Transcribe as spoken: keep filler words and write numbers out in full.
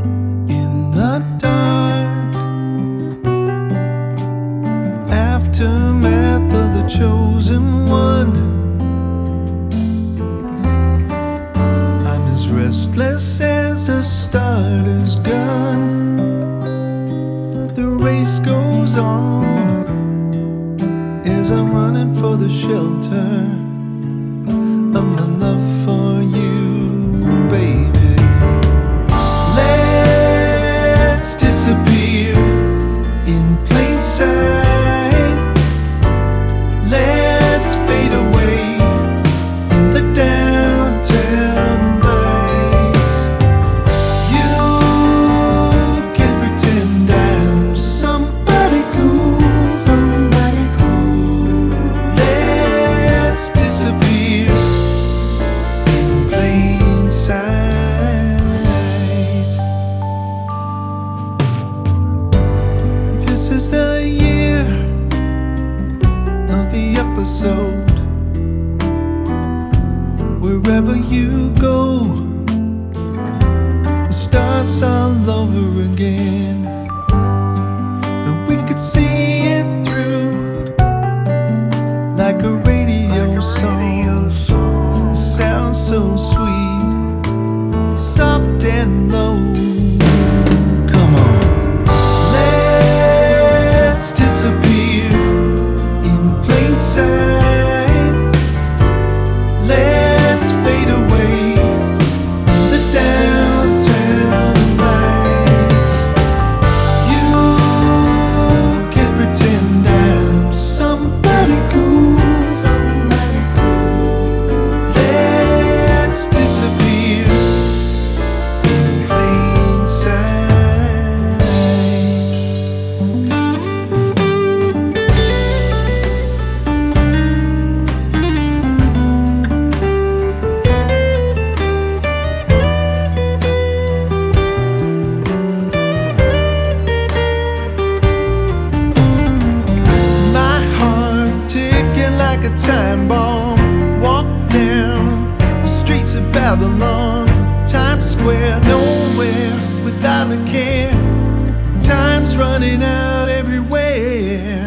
in the dark, aftermath of the chosen one. I'm as restless as a starter's gun. The race goes on as I'm running for the shelter of my love for you, baby. Let's disappear in plain sight. Let's fade away in the downtown lights. You can pretend I'm somebody cool, somebody cool. Let's disappear in plain sight. This is the year of the episode. Wherever you go, it starts all over again. And we could see it through like a radio song. It sounds so sweet, soft and low. Come on, let's disappear in plain sight. Let's fade away in the downtown lights. You can pretend I'm somebody cool, somebody cool. Let's disappear in plain sight. My heart ticking like a time bomb. Walk down the streets of Babylon, Times Square, nowhere without a care. Time's running out everywhere.